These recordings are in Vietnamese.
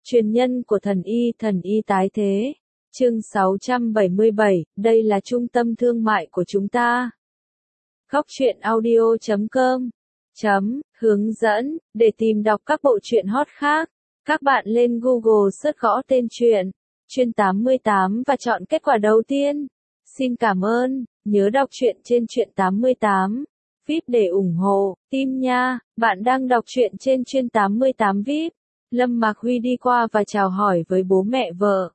Truyền nhân của thần y tái thế. Chương 677, đây là trung tâm thương mại của chúng ta. Góc truyện audio.com Hướng dẫn, để tìm đọc các bộ truyện hot khác, các bạn lên Google search gõ tên truyện, Truyện 88 và chọn kết quả đầu tiên. Xin cảm ơn, nhớ đọc truyện trên Truyện 88 VIP để ủng hộ, team nha, bạn đang đọc truyện trên Truyện 88 VIP. Lâm Mạc Huy đi qua và chào hỏi với bố mẹ vợ.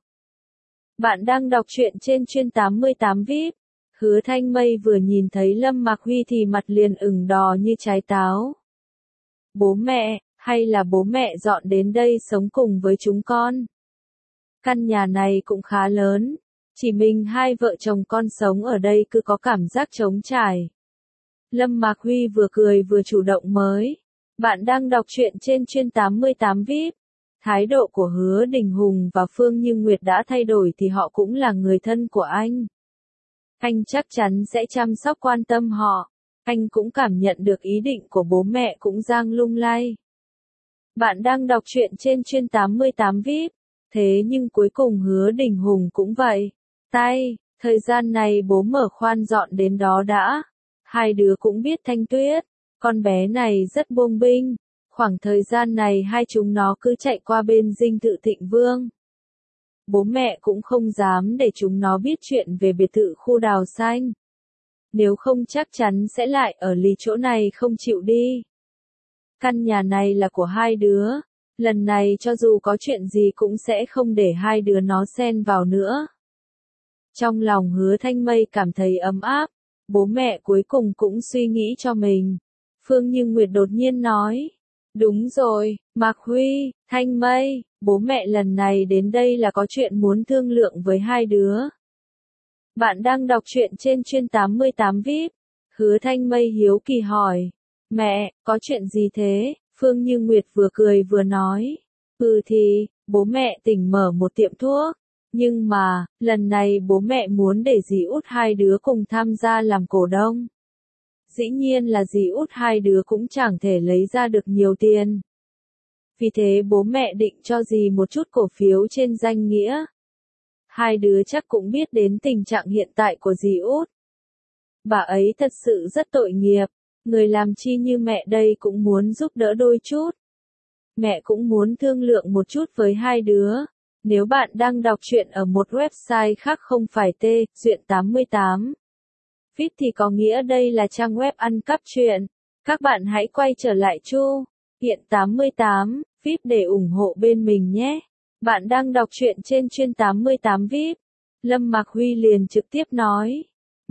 Bạn đang đọc truyện trên Truyện 88 VIP. Hứa Thanh Mây vừa nhìn thấy Lâm Mạc Huy thì mặt liền ửng đỏ như trái táo. Bố mẹ, hay là bố mẹ dọn đến đây sống cùng với chúng con? Căn nhà này cũng khá lớn, chỉ mình hai vợ chồng con sống ở đây cứ có cảm giác trống trải. Lâm Mạc Huy vừa cười vừa chủ động mới. Bạn đang đọc truyện trên Truyện 88 VIP. Thái độ của Hứa Đình Hùng và Phương Như Nguyệt đã thay đổi thì họ cũng là người thân của anh. Anh chắc chắn sẽ chăm sóc quan tâm họ. Anh cũng cảm nhận được ý định của bố mẹ cũng đang lung lay. Bạn đang đọc truyện trên Truyện 88 VIP. Thế nhưng cuối cùng Hứa Đình Hùng cũng vậy. Thời gian này bố mở khoan dọn đến đó đã. Hai đứa cũng biết Thanh Tuyết, con bé này rất bông binh. Khoảng thời gian này hai chúng nó cứ chạy qua bên dinh thự Thịnh Vương. Bố mẹ cũng không dám để chúng nó biết chuyện về biệt thự khu đào xanh. Nếu không chắc chắn sẽ lại ở lì chỗ này không chịu đi. Căn nhà này là của hai đứa. Lần này cho dù có chuyện gì cũng sẽ không để hai đứa nó xen vào nữa. Trong lòng Hứa Thanh Mây cảm thấy ấm áp. Bố mẹ cuối cùng cũng suy nghĩ cho mình. Phương Như Nguyệt đột nhiên nói. Đúng rồi, Mạc Huy, Thanh Mây, bố mẹ lần này đến đây là có chuyện muốn thương lượng với hai đứa. Bạn đang đọc truyện trên Truyện 88 VIP. Hứa Thanh Mây hiếu kỳ hỏi. Mẹ, có chuyện gì thế? Phương Như Nguyệt vừa cười vừa nói. Thì, bố mẹ tỉnh mở một tiệm thuốc. Nhưng mà, lần này bố mẹ muốn để dì út hai đứa cùng tham gia làm cổ đông. Dĩ nhiên là dì út hai đứa cũng chẳng thể lấy ra được nhiều tiền. Vì thế bố mẹ định cho dì một chút cổ phiếu trên danh nghĩa. Hai đứa chắc cũng biết đến tình trạng hiện tại của dì út. Bà ấy thật sự rất tội nghiệp. Người làm chi như mẹ đây cũng muốn giúp đỡ đôi chút. Mẹ cũng muốn thương lượng một chút với hai đứa. Nếu bạn đang đọc truyện ở một website khác không phải Truyện 88 VIP thì có nghĩa đây là trang web ăn cắp truyện. Các bạn hãy quay trở lại Truyện 88 VIP để ủng hộ bên mình nhé. Bạn đang đọc truyện trên Truyện 88 VIP. Lâm Mạc Huy liền trực tiếp nói.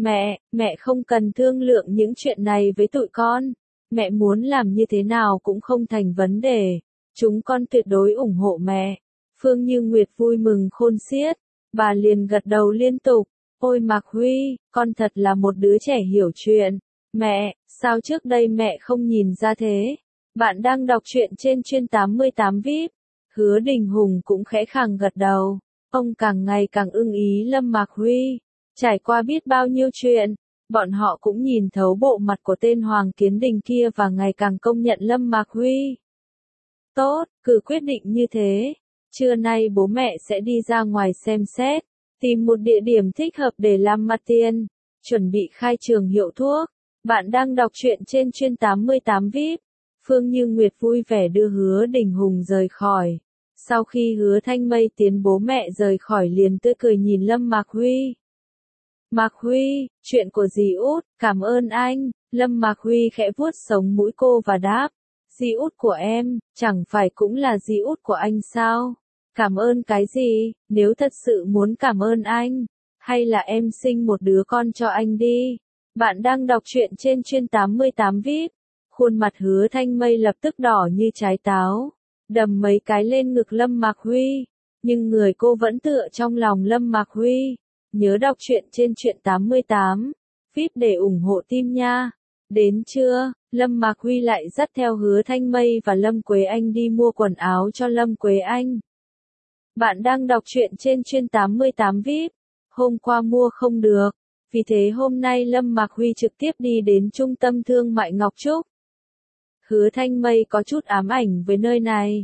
Mẹ không cần thương lượng những chuyện này với tụi con. Mẹ muốn làm như thế nào cũng không thành vấn đề. Chúng con tuyệt đối ủng hộ mẹ. Phương Như Nguyệt vui mừng khôn xiết. Bà liền gật đầu liên tục. Ôi Mạc Huy, con thật là một đứa trẻ hiểu chuyện. Mẹ, sao trước đây mẹ không nhìn ra thế? Bạn đang đọc truyện trên Truyện 88 VIP. Hứa Đình Hùng cũng khẽ khàng gật đầu. Ông càng ngày càng ưng ý Lâm Mạc Huy. Trải qua biết bao nhiêu chuyện, bọn họ cũng nhìn thấu bộ mặt của tên Hoàng Kiến Đình kia và ngày càng công nhận Lâm Mạc Huy. Tốt, cứ quyết định như thế. Trưa nay bố mẹ sẽ đi ra ngoài xem xét, tìm một địa điểm thích hợp để làm mặt tiền, chuẩn bị khai trường hiệu thuốc. Bạn đang đọc truyện trên Truyện 88 VIP. Phương Như Nguyệt vui vẻ đưa Hứa Đình Hùng rời khỏi. Sau khi Hứa Thanh Mây tiến bố mẹ rời khỏi liền tươi cười nhìn Lâm Mạc Huy. Mạc Huy, chuyện của dì út, cảm ơn anh. Lâm Mạc Huy khẽ vuốt sống mũi cô và đáp. Dì út của em, chẳng phải cũng là dì út của anh sao? Cảm ơn cái gì, nếu thật sự muốn cảm ơn anh, hay là em sinh một đứa con cho anh đi. Bạn đang đọc truyện trên Truyện 88 VIP. Khuôn mặt Hứa Thanh Mây lập tức đỏ như trái táo, đầm mấy cái lên ngực Lâm Mạc Huy, nhưng người cô vẫn tựa trong lòng Lâm Mạc Huy. Nhớ đọc truyện trên Truyện 88 VIP để ủng hộ team nha. Đến trưa, Lâm Mạc Huy lại dắt theo Hứa Thanh Mây và Lâm Quế Anh đi mua quần áo cho Lâm Quế Anh. Bạn đang đọc truyện trên Truyện 88 VIP. Hôm qua mua không được, vì thế hôm nay Lâm Mạc Huy trực tiếp đi đến trung tâm thương mại Ngọc Trúc. Hứa Thanh Mây có chút ám ảnh với nơi này.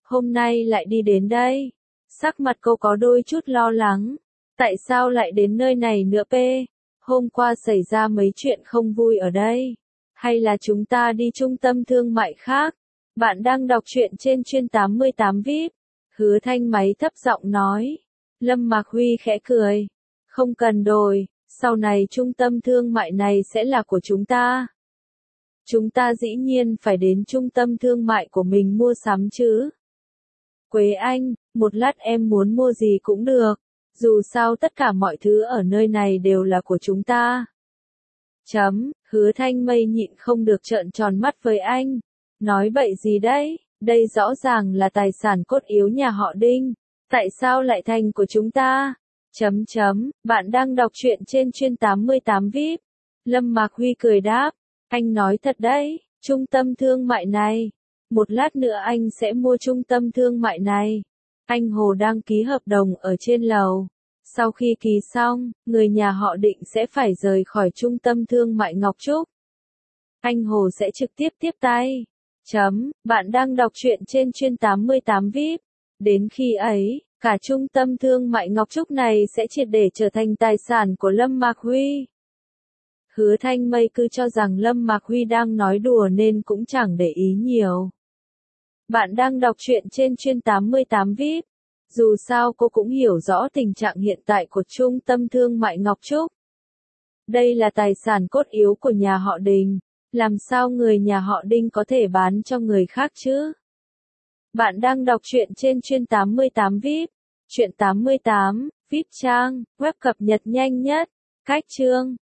hôm nay lại đi đến đây? Sắc mặt cô có đôi chút lo lắng. Tại sao lại đến nơi này nữa p? Hôm qua xảy ra mấy chuyện không vui ở đây. Hay là chúng ta đi trung tâm thương mại khác? Bạn đang đọc truyện trên chuyên 88 VIP. Hứa Thanh máy thấp giọng nói. Lâm Mạc Huy khẽ cười. Không cần đổi, sau này trung tâm thương mại này sẽ là của chúng ta. Chúng ta dĩ nhiên phải đến trung tâm thương mại của mình mua sắm chứ. Quế Anh, một lát em muốn mua gì cũng được. Dù sao tất cả mọi thứ ở nơi này đều là của chúng ta. Hứa Thanh Mây nhịn không được trợn tròn mắt với anh. Nói bậy gì đấy, đây rõ ràng là tài sản cốt yếu nhà họ Đinh. Tại sao lại thành của chúng ta? Bạn đang đọc truyện trên chuyên 88 VIP. Lâm Mạc Huy cười đáp. Anh nói thật đấy, trung tâm thương mại này. Một lát nữa anh sẽ mua trung tâm thương mại này. Anh Hồ đang ký hợp đồng ở trên lầu. Sau khi ký xong, người nhà họ Định sẽ phải rời khỏi trung tâm thương mại Ngọc Trúc. Anh Hồ sẽ trực tiếp tiếp tay. Bạn đang đọc truyện trên chuyên 88 VIP. Đến khi ấy, cả trung tâm thương mại Ngọc Trúc này sẽ triệt để trở thành tài sản của Lâm Mạc Huy. Hứa Thanh Mây cứ cho rằng Lâm Mạc Huy đang nói đùa nên cũng chẳng để ý nhiều. Bạn đang đọc truyện trên chuyên 88 VIP. Dù sao cô cũng hiểu rõ tình trạng hiện tại của trung tâm thương mại Ngọc Trúc. Đây là tài sản cốt yếu của nhà họ Đình. Làm sao người nhà họ Đinh có thể bán cho người khác chứ? Bạn đang đọc truyện trên chuyên 88 VIP. Truyện 88, VIP trang, web cập nhật nhanh nhất. Cách chương